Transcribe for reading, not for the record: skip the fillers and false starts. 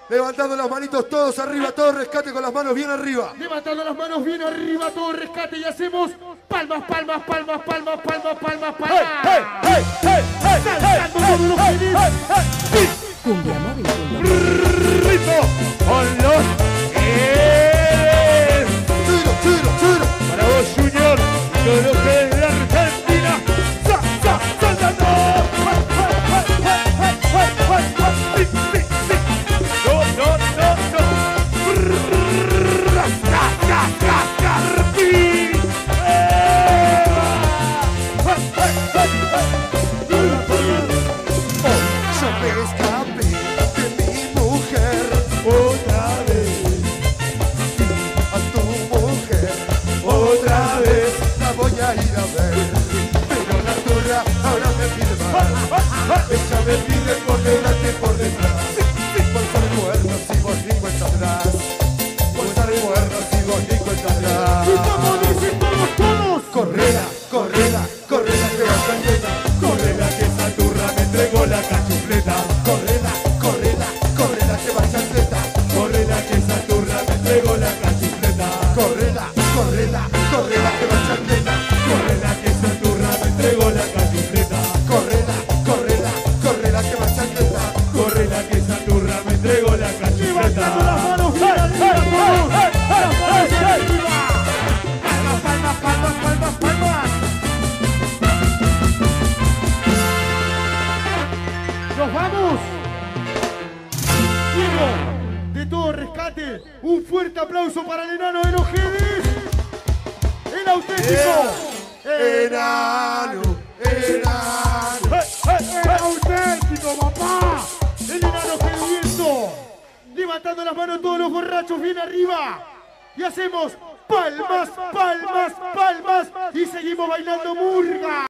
Levantando las manitos todos arriba, todo rescate con las manos bien arriba. Levantando las manos bien arriba, todo rescate y hacemos palmas, palmas, palmas, palmas, palmas, palmas, palmas. Saltando todos los felices. Cumbia móvil. Ritmo con los Chiro. para vos, Junior, todo lo que es la Argentina. Saltando. Ella me pide por delante y por detrás. Por estar muertos y vos ni cuenta atrás. Por estar muertos y vos ni cuenta atrás. Y como dicen todos. Correla, que va candela. Correla que esa turra me entregó la cachufleta. Correla, que va candela. Correla que esa turra me entregó la cachufleta. Correla, que va candela. Correla que esa turra me entregó la cachufleta. Correla, que va candela. Correla que esa turra me entregó la cachufleta. Levantando las manos bien arriba, todos. Las manos arriba. Palmas, palmas, palmas, palmas, palmas. ¡Nos vamos! Diego, de todo rescate, un fuerte aplauso para el enano de los Jedis. El auténtico. Enano. El auténtico, papá. El enano Jediento. Levantando las manos todos los borrachos bien arriba. Y hacemos palmas, palmas, palmas. Y seguimos bailando murga.